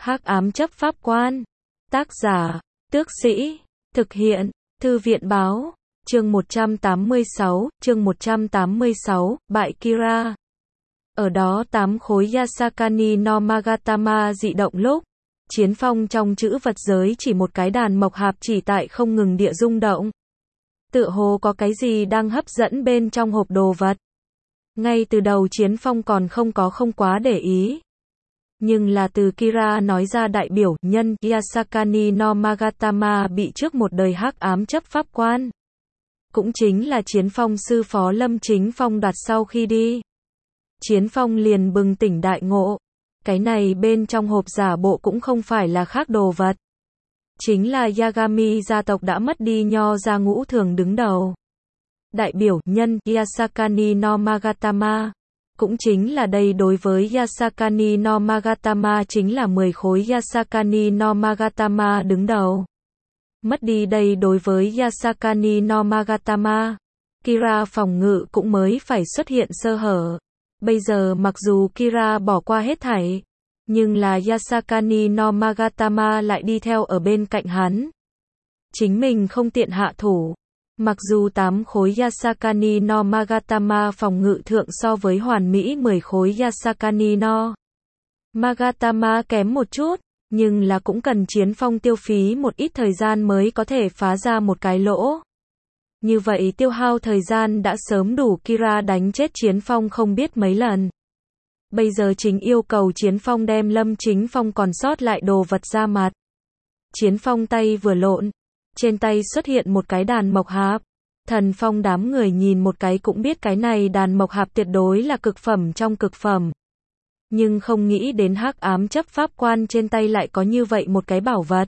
Hắc ám chấp pháp quan. Tác giả, Tước Sĩ. Thực hiện, Thư viện báo. Chương 186, bại Kira. Ở đó 8 khối Yasakani no Magatama dị động lúc chiến phong trong chữ vật giới chỉ một cái đàn mộc hạp chỉ tại không ngừng địa rung động. Tựa hồ có cái gì đang hấp dẫn bên trong hộp đồ vật. Ngay từ đầu chiến phong còn không quá để ý. Nhưng là từ Kira nói ra đại biểu nhân Yasakani no Magatama bị trước một đời hắc ám chấp pháp quan. Cũng chính là chiến phong sư phó Lâm Chính Phong đoạt sau khi đi. Chiến phong liền bừng tỉnh đại ngộ. Cái này bên trong hộp giả bộ cũng không phải là khác đồ vật. Chính là Yagami gia tộc đã mất đi nho gia ngũ thường đứng đầu. Đại biểu nhân Yasakani no Magatama. Cũng chính là đây đối với Yasakani no Magatama chính là 10 khối Yasakani no Magatama đứng đầu. Mất đi đây đối với Yasakani no Magatama. Kira phòng ngự cũng mới phải xuất hiện sơ hở. Bây giờ mặc dù Kira bỏ qua hết thảy, nhưng là Yasakani no Magatama lại đi theo ở bên cạnh hắn. Chính mình không tiện hạ thủ. Mặc dù 8 khối Yasakani no Magatama phòng ngự thượng so với hoàn mỹ 10 khối Yasakani no Magatama kém một chút, nhưng là cũng cần chiến phong tiêu phí một ít thời gian mới có thể phá ra một cái lỗ. Như vậy tiêu hao thời gian đã sớm đủ Kira đánh chết chiến phong không biết mấy lần. Bây giờ chính yêu cầu chiến phong đem Lâm Chính Phong còn sót lại đồ vật ra mặt. Chiến phong tay vừa lộn, trên tay xuất hiện một cái đàn mộc hạp. Thần phong đám người nhìn một cái cũng biết cái này đàn mộc hạp tuyệt đối là cực phẩm trong cực phẩm. Nhưng không nghĩ đến hắc ám chấp pháp quan trên tay lại có như vậy một cái bảo vật.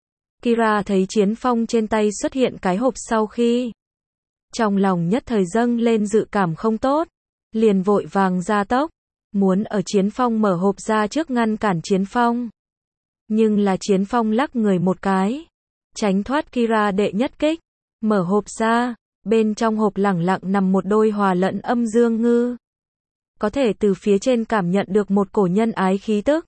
Kira thấy chiến phong trên tay xuất hiện cái hộp sau khi trong lòng nhất thời dâng lên dự cảm không tốt, liền vội vàng ra tốc, muốn ở chiến phong mở hộp ra trước ngăn cản chiến phong. Nhưng là chiến phong lắc người một cái, tránh thoát Kira đệ nhất kích, mở hộp ra, bên trong hộp lẳng lặng nằm một đôi hòa lẫn âm dương ngư. Có thể từ phía trên cảm nhận được một cổ nhân ái khí tức,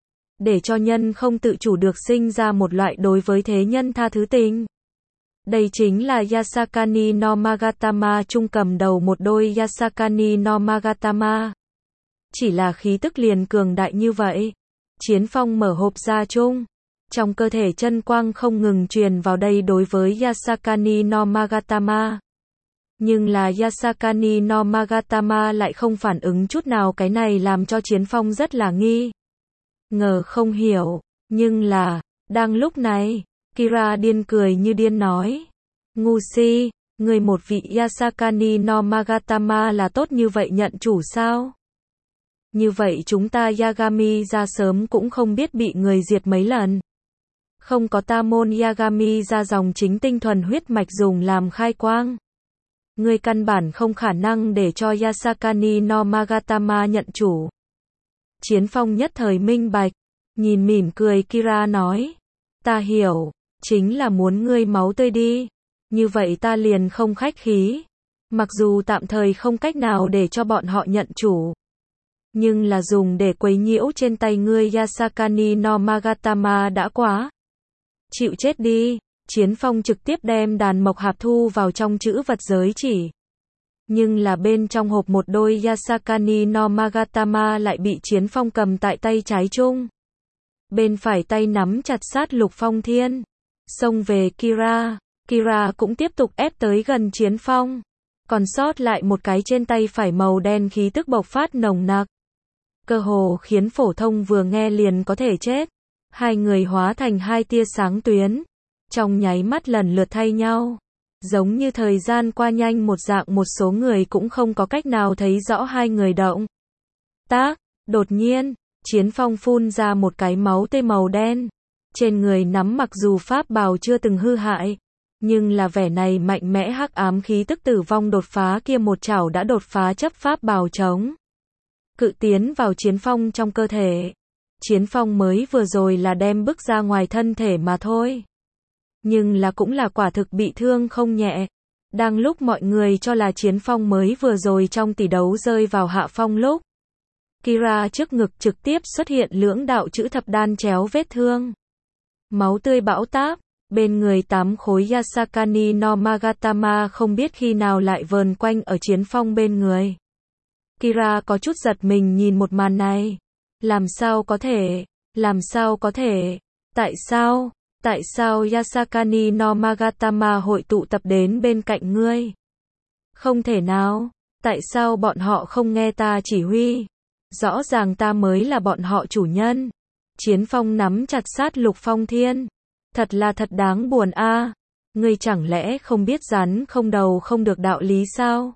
để cho nhân không tự chủ được sinh ra một loại đối với thế nhân tha thứ tình. Đây chính là Yasakani no Magatama trung cầm đầu một đôi Yasakani no Magatama. Chỉ là khí tức liền cường đại như vậy. Chiến phong mở hộp ra chung. Trong cơ thể chân quang không ngừng truyền vào đây đối với Yasakani no Magatama. Nhưng là Yasakani no Magatama lại không phản ứng chút nào, cái này làm cho chiến phong rất là nghi ngờ không hiểu. Nhưng là, đang lúc này, Kira điên cười như điên nói. Ngu si, người một vị Yasakani no Magatama là tốt như vậy nhận chủ sao? Như vậy chúng ta Yagami ra sớm cũng không biết bị người diệt mấy lần. Không có ta môn Yagami ra dòng chính tinh thuần huyết mạch dùng làm khai quang. Người căn bản không khả năng để cho Yasakani no Magatama nhận chủ. Chiến phong nhất thời minh bạch, nhìn mỉm cười Kira nói. Ta hiểu, chính là muốn ngươi máu tươi đi. Như vậy ta liền không khách khí. Mặc dù tạm thời không cách nào để cho bọn họ nhận chủ, nhưng là dùng để quấy nhiễu trên tay ngươi Yasakani no Magatama đã quá. Chịu chết đi. Chiến phong trực tiếp đem đàn mộc hạp thu vào trong chữ vật giới chỉ. Nhưng là bên trong hộp một đôi Yasakani no Magatama lại bị chiến phong cầm tại tay trái chung. Bên phải tay nắm chặt sát Lục Phong Thiên. Xông về Kira. Kira cũng tiếp tục ép tới gần chiến phong. Còn sót lại một cái trên tay phải màu đen khí tức bộc phát nồng nặc. Cơ hồ khiến phổ thông vừa nghe liền có thể chết. Hai người hóa thành hai tia sáng tuyến. Trong nháy mắt lần lượt thay nhau. Giống như thời gian qua nhanh một dạng, một số người cũng không có cách nào thấy rõ hai người động tác. Đột nhiên, chiến phong phun ra một cái máu tươi màu đen. Trên người nắm mặc dù pháp bào chưa từng hư hại, nhưng là vẻ này mạnh mẽ hắc ám khí tức tử vong đột phá kia một chảo đã đột phá chấp pháp bào chống cự tiến vào chiến phong trong cơ thể. Chiến phong mới vừa rồi là đem bức ra ngoài thân thể mà thôi. Nhưng là cũng là quả thực bị thương không nhẹ. Đang lúc mọi người cho là chiến phong mới vừa rồi trong tỷ đấu rơi vào hạ phong lúc, Kira trước ngực trực tiếp xuất hiện lưỡng đạo chữ thập đan chéo vết thương. Máu tươi bão táp, bên người 8 khối Yasakani no Magatama không biết khi nào lại vờn quanh ở Chiến Phong bên người. Kira có chút giật mình nhìn một màn này. Làm sao có thể? Làm sao có thể? Tại sao? Tại sao Yasakani no Magatama hội tụ tập đến bên cạnh ngươi? Không thể nào. Tại sao bọn họ không nghe ta chỉ huy? Rõ ràng ta mới là bọn họ chủ nhân. Chiến Phong nắm chặt sát Lục Phong Thiên. Thật là thật đáng buồn a. Ngươi chẳng lẽ không biết rắn không đầu không được đạo lý sao?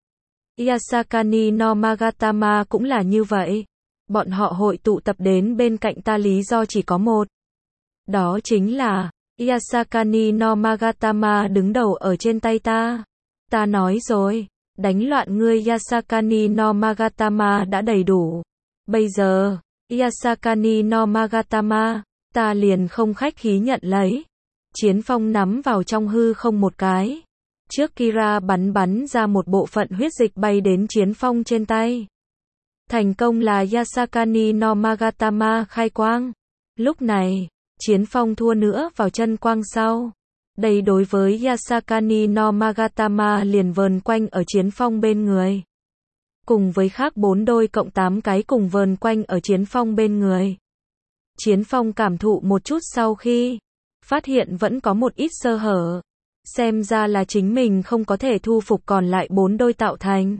Yasakani no Magatama cũng là như vậy. Bọn họ hội tụ tập đến bên cạnh ta lý do chỉ có một. Đó chính là, Yasakani no Magatama đứng đầu ở trên tay ta. Ta nói rồi, đánh loạn ngươi Yasakani no Magatama đã đầy đủ. Bây giờ, Yasakani no Magatama, ta liền không khách khí nhận lấy. Chiến Phong nắm vào trong hư không một cái. Trước Kira bắn ra một bộ phận huyết dịch bay đến Chiến Phong trên tay. Thành công là Yasakani no Magatama khai quang. Lúc này, Chiến Phong thua nữa vào chân quang sau. Đây đối với Yasakani no Magatama liền vờn quanh ở Chiến Phong bên người. Cùng với khác 4 đôi cộng 8 cái cùng vờn quanh ở Chiến Phong bên người. Chiến Phong cảm thụ một chút sau khi phát hiện vẫn có một ít sơ hở. Xem ra là chính mình không có thể thu phục còn lại 4 đôi tạo thành.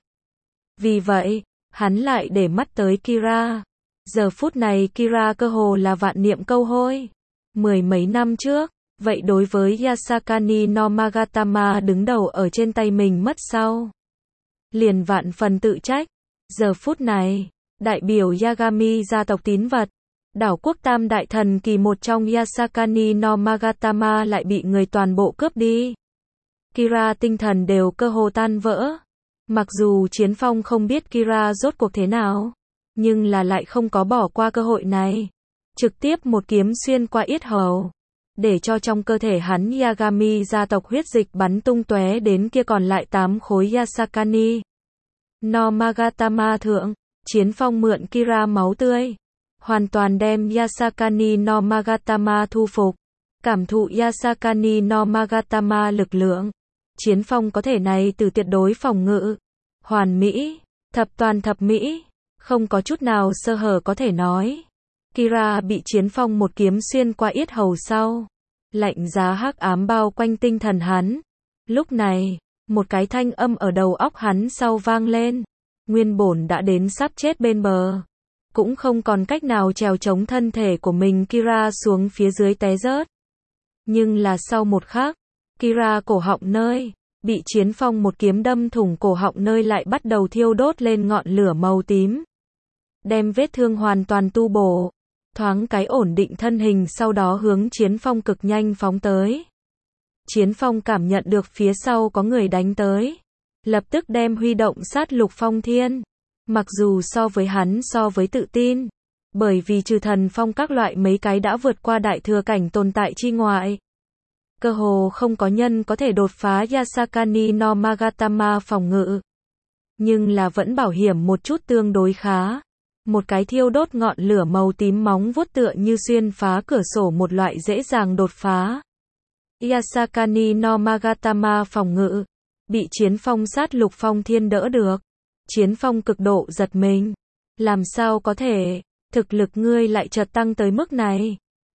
Vì vậy, hắn lại để mắt tới Kira. Giờ phút này Kira cơ hồ là vạn niệm câu hôi. 10 mấy năm trước, vậy đối với Yasakani no Magatama đứng đầu ở trên tay mình mất sau. Liền vạn phần tự trách. Giờ phút này, đại biểu Yagami gia tộc tín vật, đảo quốc tam đại thần kỳ một trong Yasakani no Magatama lại bị người toàn bộ cướp đi. Kira tinh thần đều cơ hồ tan vỡ. Mặc dù Chiến Phong không biết Kira rốt cuộc thế nào, nhưng là lại không có bỏ qua cơ hội này. Trực tiếp một kiếm xuyên qua yết hầu, để cho trong cơ thể hắn Yagami gia tộc huyết dịch bắn tung tóe đến kia còn lại 8 khối Yasakani no Magatama thượng. Chiến Phong mượn Kira máu tươi, hoàn toàn đem Yasakani no Magatama thu phục. Cảm thụ Yasakani no Magatama lực lượng, Chiến Phong có thể này từ tuyệt đối phòng ngự, hoàn mỹ, thập toàn thập mỹ, không có chút nào sơ hở có thể nói. Kira bị Chiến Phong một kiếm xuyên qua yết hầu sau, lạnh giá hắc ám bao quanh tinh thần hắn. Lúc này, một cái thanh âm ở đầu óc hắn sau vang lên. Nguyên bổn đã đến sắp chết bên bờ, cũng không còn cách nào trèo chống thân thể của mình. Kira xuống phía dưới té rớt. Nhưng là sau một khắc, Kira cổ họng nơi bị Chiến Phong một kiếm đâm thủng cổ họng nơi lại bắt đầu thiêu đốt lên ngọn lửa màu tím, đem vết thương hoàn toàn tu bổ. Thoáng cái ổn định thân hình sau đó hướng Chiến Phong cực nhanh phóng tới. Chiến Phong cảm nhận được phía sau có người đánh tới, lập tức đem huy động sát Lục Phong Thiên. Mặc dù so với tự tin, bởi vì trừ thần phong các loại mấy cái đã vượt qua đại thừa cảnh tồn tại chi ngoại, cơ hồ không có nhân có thể đột phá Yasakani no Magatama phòng ngự. Nhưng là vẫn bảo hiểm một chút tương đối khá. Một cái thiêu đốt ngọn lửa màu tím móng vuốt tựa như xuyên phá cửa sổ một loại dễ dàng đột phá. Yasakani no Magatama phòng ngự, bị Chiến Phong sát Lục Phong Thiên đỡ được. Chiến Phong cực độ giật mình. Làm sao có thể, thực lực ngươi lại chợt tăng tới mức này?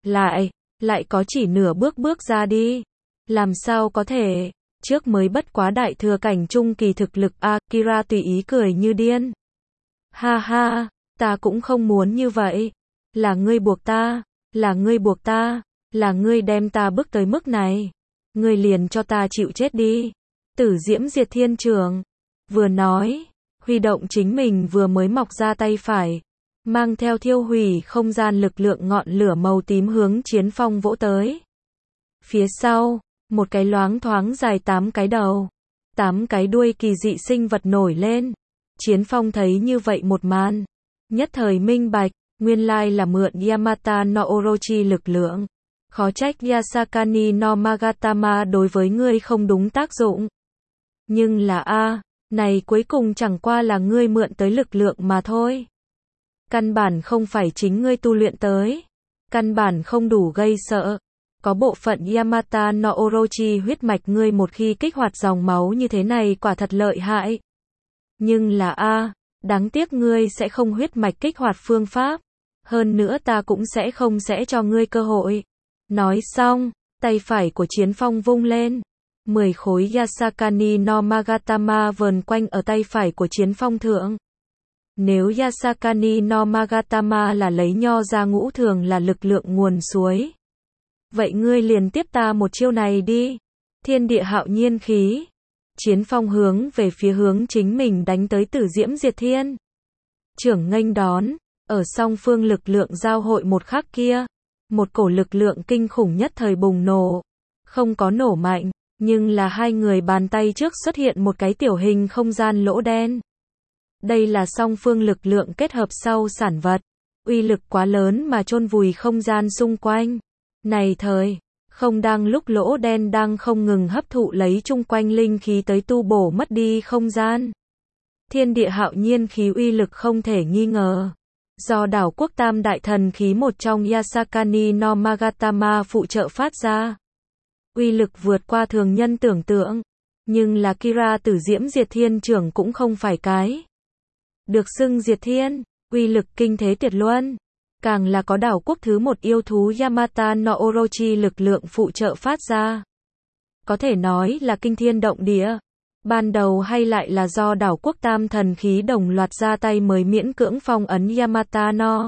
Lại có chỉ nửa bước ra đi. Làm sao có thể, trước mới bất quá đại thừa cảnh trung kỳ thực lực a. Kira tùy ý cười như điên. Ha ha, ta cũng không muốn như vậy. Là ngươi buộc ta, là ngươi đem ta bước tới mức này. Ngươi liền cho ta chịu chết đi. Tử Diễm Diệt Thiên Trường vừa nói, huy động chính mình vừa mới mọc ra tay phải, mang theo thiêu hủy không gian lực lượng ngọn lửa màu tím hướng Chiến Phong vỗ tới. Phía sau, một cái loáng thoáng dài 8 cái đầu, 8 cái đuôi kỳ dị sinh vật nổi lên. Chiến Phong thấy như vậy một màn, nhất thời minh bạch, nguyên lai là mượn Yamata no Orochi lực lượng. Khó trách Yasakani no Magatama đối với ngươi không đúng tác dụng. Nhưng là này cuối cùng chẳng qua là ngươi mượn tới lực lượng mà thôi. Căn bản không phải chính ngươi tu luyện tới. Căn bản không đủ gây sợ. Có bộ phận Yamata no Orochi huyết mạch ngươi một khi kích hoạt dòng máu như thế này quả thật lợi hại. Nhưng là đáng tiếc ngươi sẽ không huyết mạch kích hoạt phương pháp. Hơn nữa ta cũng sẽ cho ngươi cơ hội. Nói xong, tay phải của Chiến Phong vung lên. 10 khối Yasakani no Magatama vờn quanh ở tay phải của Chiến Phong thượng. Nếu Yasakani no Magatama là lấy nho ra ngũ thường là lực lượng nguồn suối. Vậy ngươi liền tiếp ta một chiêu này đi. Thiên địa hạo nhiên khí. Chiến Phong hướng về phía hướng chính mình đánh tới Tử Diễm Diệt Thiên. Trưởng nghênh đón, ở song phương lực lượng giao hội một khắc kia. Một cổ lực lượng kinh khủng nhất thời bùng nổ. Không có nổ mạnh, nhưng là hai người bàn tay trước xuất hiện một cái tiểu hình không gian lỗ đen. Đây là song phương lực lượng kết hợp sau sản vật. Uy lực quá lớn mà chôn vùi không gian xung quanh. Này thời, không đang lúc lỗ đen đang không ngừng hấp thụ lấy chung quanh linh khí tới tu bổ mất đi không gian. Thiên địa hạo nhiên khí uy lực không thể nghi ngờ. Do đảo quốc tam đại thần khí một trong Yasakani no Magatama phụ trợ phát ra. Uy lực vượt qua thường nhân tưởng tượng. Nhưng là Kira Tử Diễm Diệt Thiên trưởng cũng không phải cái. Được xưng Diệt Thiên, uy lực kinh thế tuyệt luân. Càng là có đảo quốc thứ một yêu thú Yamata no Orochi lực lượng phụ trợ phát ra. Có thể nói là kinh thiên động địa. Ban đầu hay lại là do đảo quốc tam thần khí đồng loạt ra tay mới miễn cưỡng phong ấn Yamata no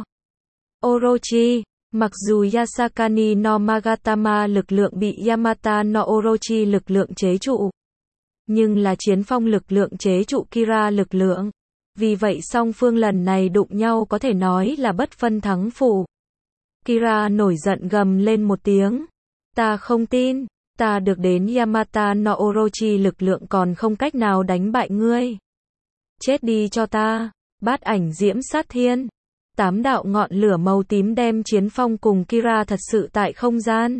Orochi. Mặc dù Yasakani no Magatama lực lượng bị Yamata no Orochi lực lượng chế trụ. Nhưng là Chiến Phong lực lượng chế trụ Kira lực lượng. Vì vậy song phương lần này đụng nhau có thể nói là bất phân thắng phụ. Kira nổi giận gầm lên một tiếng. Ta không tin, ta được đến Yamata no Orochi lực lượng còn không cách nào đánh bại ngươi. Chết đi cho ta, Bát Ảnh Diễm Sát Thiên. 8 đạo ngọn lửa màu tím đem Chiến Phong cùng Kira thật sự tại không gian.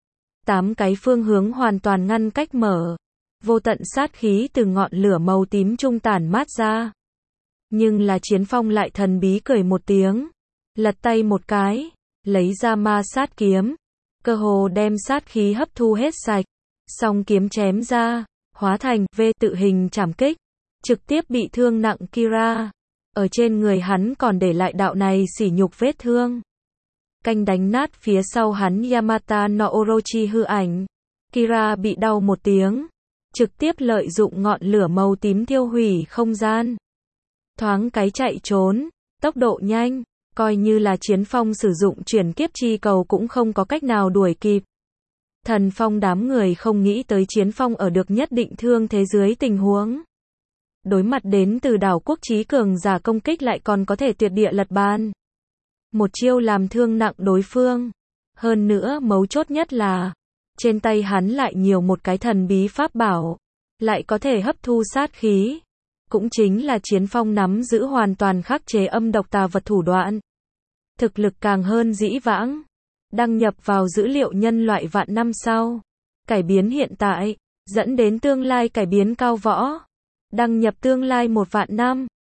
8 cái phương hướng hoàn toàn ngăn cách mở. Vô tận sát khí từ ngọn lửa màu tím trung tản mát ra. Nhưng là Chiến Phong lại thần bí cười một tiếng. Lật tay một cái, lấy ra ma sát kiếm. Cơ hồ đem sát khí hấp thu hết sạch. Song kiếm chém ra, hóa thành V tự hình trảm kích. Trực tiếp bị thương nặng Kira. Ở trên người hắn còn để lại đạo này sỉ nhục vết thương. Canh đánh nát phía sau hắn Yamata no Orochi hư ảnh. Kira bị đau một tiếng. Trực tiếp lợi dụng ngọn lửa màu tím thiêu hủy không gian. Thoáng cái chạy trốn, tốc độ nhanh, coi như là Chiến Phong sử dụng chuyển kiếp chi cầu cũng không có cách nào đuổi kịp. Thần Phong đám người không nghĩ tới Chiến Phong ở được nhất định thương thế dưới tình huống. Đối mặt đến từ đảo quốc trí cường giả công kích lại còn có thể tuyệt địa lật bàn. Một chiêu làm thương nặng đối phương. Hơn nữa mấu chốt nhất là, trên tay hắn lại nhiều một cái thần bí pháp bảo. Lại có thể hấp thu sát khí. Cũng chính là Chiến Phong nắm giữ hoàn toàn khắc chế âm độc tà vật thủ đoạn. Thực lực càng hơn dĩ vãng. Đăng nhập vào dữ liệu nhân loại vạn năm sau. Cải biến hiện tại, dẫn đến tương lai cải biến cao võ. Đăng nhập tương lai 1 vạn năm.